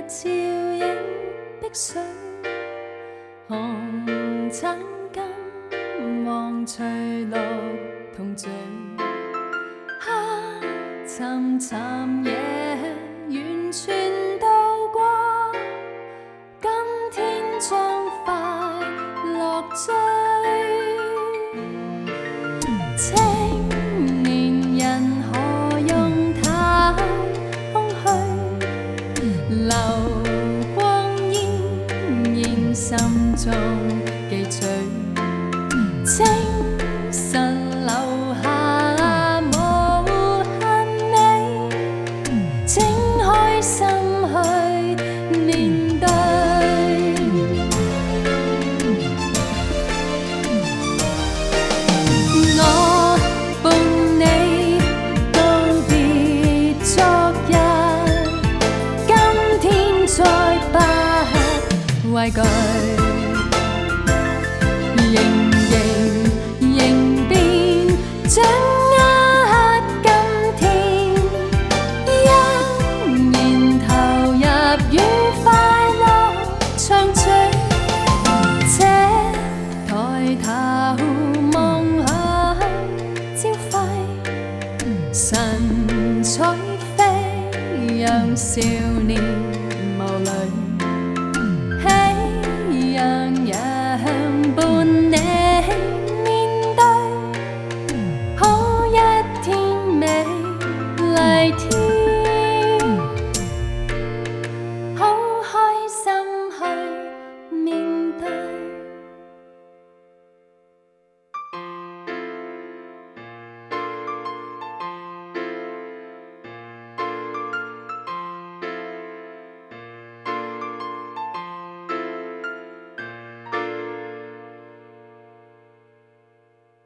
照影碧水，红橙金黄翠绿同醉，黑沉沉夜完全渡过，今天将快乐追。青年人何用太空虚，流光依然心中记取，清晨留下无限美，请开心去面对。我伴你告别昨日，今天再不畏惧，迎变掌握今天，欣然投入與快樂暢聚。這抬頭望向朝暉，神采飛揚少年無慮。